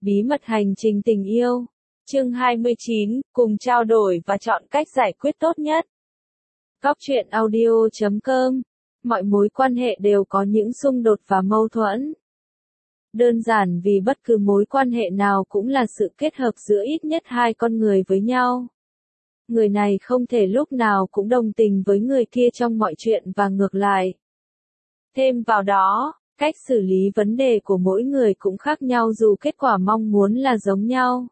Bí mật hành trình tình yêu. Chương 29, cùng trao đổi và chọn cách giải quyết tốt nhất. Góc truyện audio.com. Mọi mối quan hệ đều có những xung đột và mâu thuẫn. Đơn giản vì bất cứ mối quan hệ nào cũng là sự kết hợp giữa ít nhất hai con người với nhau. Người này không thể lúc nào cũng đồng tình với người kia trong mọi chuyện và ngược lại. Thêm vào đó, cách xử lý vấn đề của mỗi người cũng khác nhau dù kết quả mong muốn là giống nhau.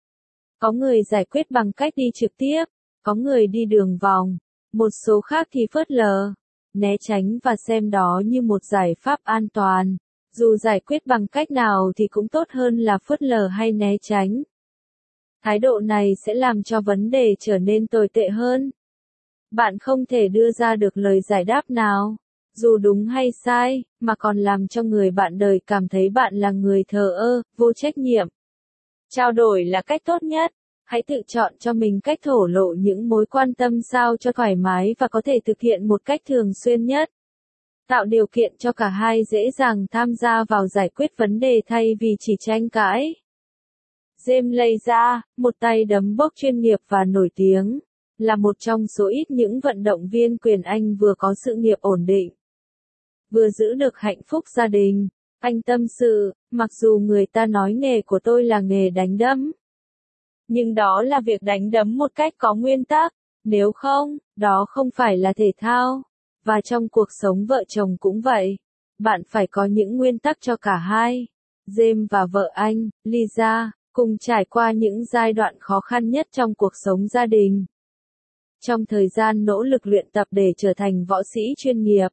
Có người giải quyết bằng cách đi trực tiếp, có người đi đường vòng, một số khác thì phớt lờ, né tránh và xem đó như một giải pháp an toàn. Dù giải quyết bằng cách nào thì cũng tốt hơn là phớt lờ hay né tránh. Thái độ này sẽ làm cho vấn đề trở nên tồi tệ hơn. Bạn không thể đưa ra được lời giải đáp nào, dù đúng hay sai, mà còn làm cho người bạn đời cảm thấy bạn là người thờ ơ, vô trách nhiệm. Trao đổi là cách tốt nhất. Hãy tự chọn cho mình cách thổ lộ những mối quan tâm sao cho thoải mái và có thể thực hiện một cách thường xuyên nhất. Tạo điều kiện cho cả hai dễ dàng tham gia vào giải quyết vấn đề thay vì chỉ tranh cãi. James Lazer, một tay đấm bốc chuyên nghiệp và nổi tiếng, là một trong số ít những vận động viên quyền Anh vừa có sự nghiệp ổn định, vừa giữ được hạnh phúc gia đình. Anh tâm sự, mặc dù người ta nói nghề của tôi là nghề đánh đấm, nhưng đó là việc đánh đấm một cách có nguyên tắc, nếu không, đó không phải là thể thao. Và trong cuộc sống vợ chồng cũng vậy, bạn phải có những nguyên tắc cho cả hai. James và vợ anh, Lisa, cùng trải qua những giai đoạn khó khăn nhất trong cuộc sống gia đình. Trong thời gian nỗ lực luyện tập để trở thành võ sĩ chuyên nghiệp,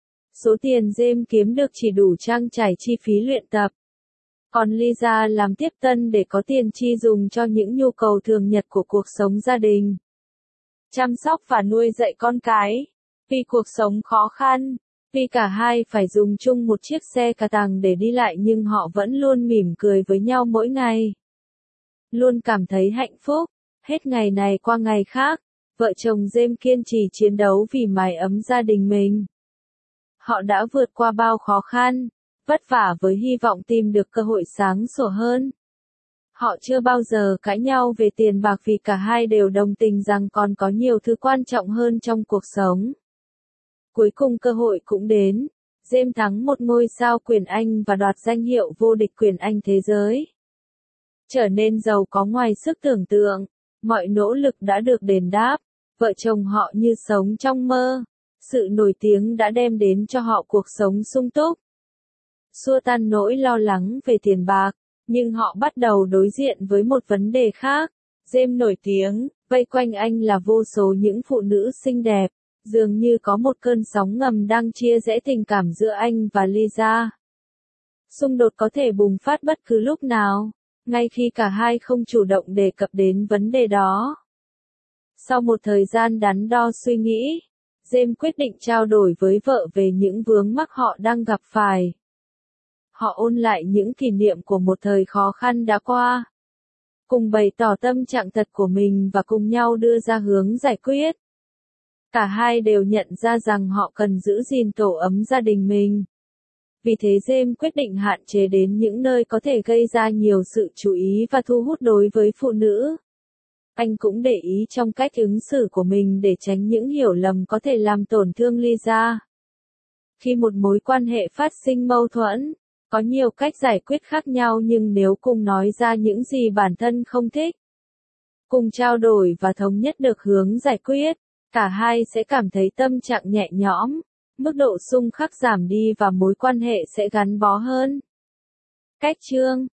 số tiền James kiếm được chỉ đủ trang trải chi phí luyện tập. Còn Lisa làm tiếp tân để có tiền chi dùng cho những nhu cầu thường nhật của cuộc sống gia đình. Chăm sóc và nuôi dạy con cái. Vì cuộc sống khó khăn, vì cả hai phải dùng chung một chiếc xe cà tàng để đi lại nhưng họ vẫn luôn mỉm cười với nhau mỗi ngày. Luôn cảm thấy hạnh phúc. Hết ngày này qua ngày khác, vợ chồng James kiên trì chiến đấu vì mái ấm gia đình mình. Họ đã vượt qua bao khó khăn, vất vả với hy vọng tìm được cơ hội sáng sủa hơn. Họ chưa bao giờ cãi nhau về tiền bạc vì cả hai đều đồng tình rằng còn có nhiều thứ quan trọng hơn trong cuộc sống. Cuối cùng cơ hội cũng đến. James thắng một ngôi sao quyền Anh và đoạt danh hiệu vô địch quyền Anh thế giới. Trở nên giàu có ngoài sức tưởng tượng. Mọi nỗ lực đã được đền đáp. Vợ chồng họ như sống trong mơ. Sự nổi tiếng đã đem đến cho họ cuộc sống sung túc, xua tan nỗi lo lắng về tiền bạc. Nhưng họ bắt đầu đối diện với một vấn đề khác. James nổi tiếng, vây quanh anh là vô số những phụ nữ xinh đẹp. Dường như có một cơn sóng ngầm đang chia rẽ tình cảm giữa anh và Lisa. Xung đột có thể bùng phát bất cứ lúc nào, ngay khi cả hai không chủ động đề cập đến vấn đề đó. Sau một thời gian đắn đo suy nghĩ, James quyết định trao đổi với vợ về những vướng mắc họ đang gặp phải. Họ ôn lại những kỷ niệm của một thời khó khăn đã qua, cùng bày tỏ tâm trạng thật của mình và cùng nhau đưa ra hướng giải quyết. Cả hai đều nhận ra rằng họ cần giữ gìn tổ ấm gia đình mình. Vì thế James quyết định hạn chế đến những nơi có thể gây ra nhiều sự chú ý và thu hút đối với phụ nữ. Anh cũng để ý trong cách ứng xử của mình để tránh những hiểu lầm có thể làm tổn thương Lisa. Khi một mối quan hệ phát sinh mâu thuẫn, có nhiều cách giải quyết khác nhau nhưng nếu cùng nói ra những gì bản thân không thích, cùng trao đổi và thống nhất được hướng giải quyết, cả hai sẽ cảm thấy tâm trạng nhẹ nhõm, mức độ xung khắc giảm đi và mối quan hệ sẽ gắn bó hơn. Cách chương